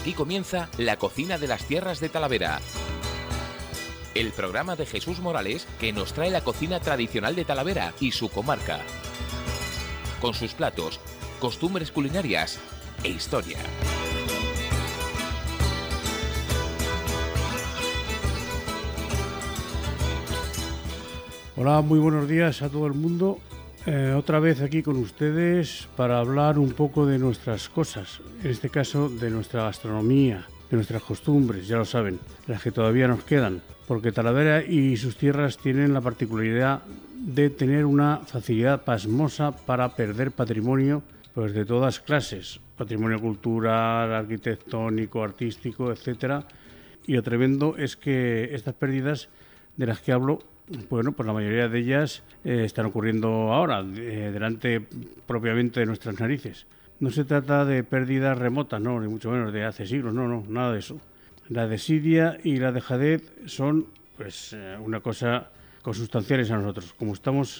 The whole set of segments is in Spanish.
Aquí comienza La Cocina de las Tierras de Talavera, el programa de Jesús Morales que nos trae la cocina tradicional de Talavera y su comarca, con sus platos, costumbres culinarias e historia. Hola, muy buenos días a todo el mundo. Otra vez aquí con ustedes para hablar un poco de nuestras cosas, en este caso de nuestra gastronomía, de nuestras costumbres, ya lo saben, las que todavía nos quedan, porque Talavera y sus tierras tienen la particularidad de tener una facilidad pasmosa para perder patrimonio pues de todas clases, patrimonio cultural, arquitectónico, artístico, etcétera. Y lo tremendo es que estas pérdidas de las que hablo, bueno, pues la mayoría de ellas están ocurriendo ahora, delante propiamente de nuestras narices. No se trata de pérdidas remotas, no, ni mucho menos de hace siglos, no, nada de eso. La desidia y la dejadez son, pues, una cosa consustanciales a nosotros. Como estamos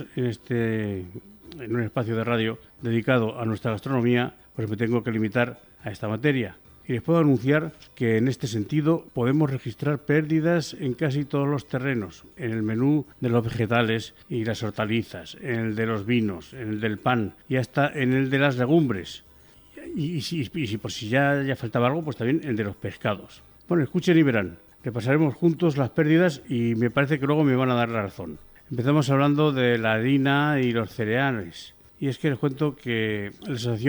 en un espacio de radio dedicado a nuestra gastronomía, pues me tengo que limitar a esta materia. Y les puedo anunciar que en este sentido podemos registrar pérdidas en casi todos los terrenos, en el menú de los vegetales y las hortalizas, en el de los vinos, en el del pan y hasta en el de las legumbres. Y si por si ya faltaba algo, pues también el de los pescados. Bueno, escuchen y verán. Repasaremos juntos las pérdidas y me parece que luego me van a dar la razón. Empezamos hablando de la harina y los cereales. Y es que les cuento que la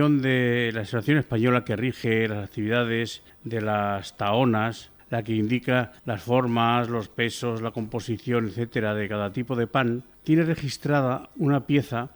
Asociación Española que rige las actividades de las taonas, la que indica las formas, los pesos, la composición, etcétera, de cada tipo de pan, tiene registrada una pieza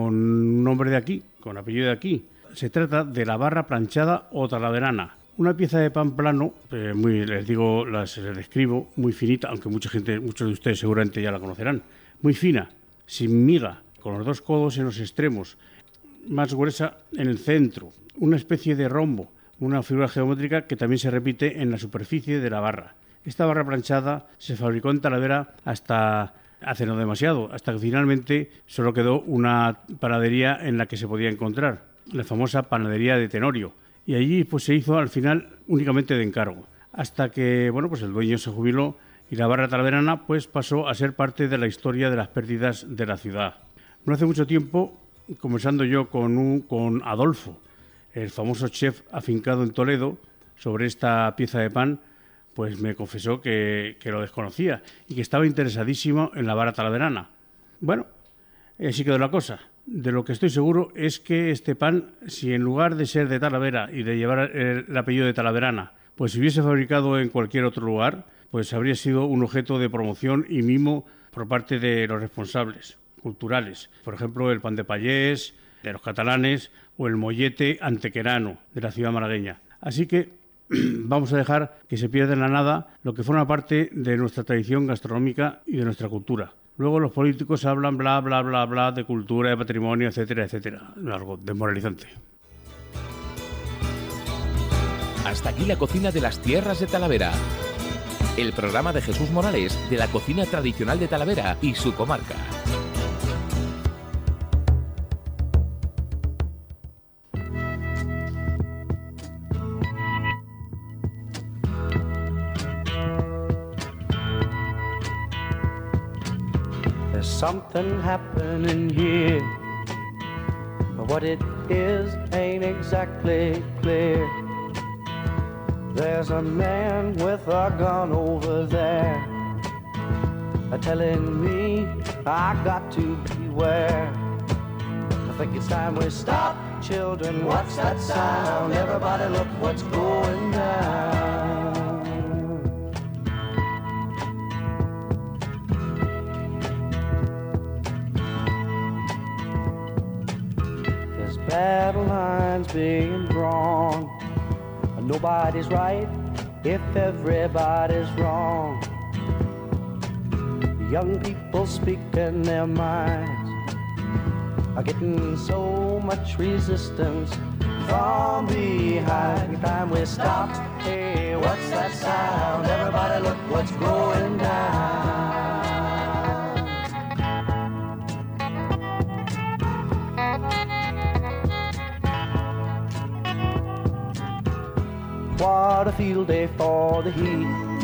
con nombre de aquí, con apellido de aquí. Se trata de la barra planchada o talaverana. Una pieza de pan plano, les describo, muy finita, aunque muchos de ustedes seguramente ya la conocerán, muy fina, sin miga, con los dos codos en los extremos, más gruesa en el centro, una especie de rombo, una figura geométrica que también se repite en la superficie de la barra. Esta barra planchada se fabricó en Talavera hasta hace no demasiado, hasta que finalmente solo quedó una panadería en la que se podía encontrar, la famosa panadería de Tenorio, y allí pues se hizo al final únicamente de encargo, hasta que pues el dueño se jubiló y la barra talaverana pues pasó a ser parte de la historia de las pérdidas de la ciudad. No hace mucho tiempo, conversando yo con Adolfo, el famoso chef afincado en Toledo, sobre esta pieza de pan, pues me confesó que lo desconocía y que estaba interesadísimo en la barra talaverana. Bueno, así quedó la cosa. De lo que estoy seguro es que este pan, si en lugar de ser de Talavera y de llevar el apellido de talaverana, pues si hubiese fabricado en cualquier otro lugar, pues habría sido un objeto de promoción y mimo por parte de los responsables culturales. Por ejemplo, el pan de payés de los catalanes o el mollete antequerano de la ciudad malagueña. Así que vamos a dejar que se pierda en la nada lo que forma parte de nuestra tradición gastronómica y de nuestra cultura. Luego los políticos hablan bla, bla, bla, bla de cultura, de patrimonio, etcétera, etcétera. Algo desmoralizante. Hasta aquí la cocina de las tierras de Talavera, el programa de Jesús Morales de la cocina tradicional de Talavera y su comarca. There's something happening here, but what it is ain't exactly clear. There's a man with a gun over there, telling me I got to beware. I think it's time we stop, children, what's that sound? Everybody look what's going down. Battle lines being drawn. Nobody's right if everybody's wrong. Young people speaking their minds are getting so much resistance from behind. Time we stop. Hey, what's that sound? Everybody look what's going down. Why out a field day for the heat.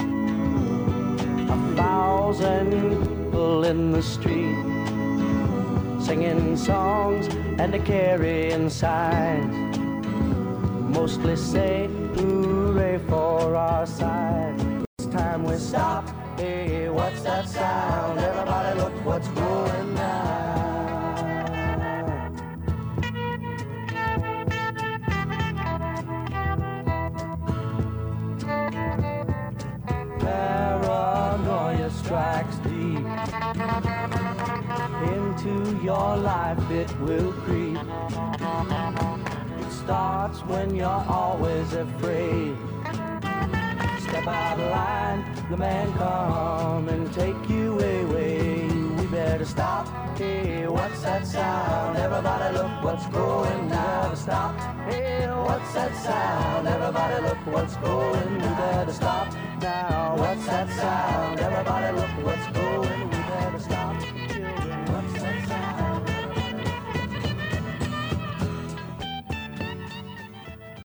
1,000 people in the street, singing songs and a carrying signs, mostly say hooray for our side. This time we stop, hey, what's that sound? Everybody look what's going down. Paranoia strikes deep into your life, it will creep. It starts when you're always afraid. Step out of line, the man come and take you away. We better stop, hey, what's that sound? Everybody look what's going down. Stop, hey, what's that sound? Everybody look what's going down. We better stop now, what's that sound?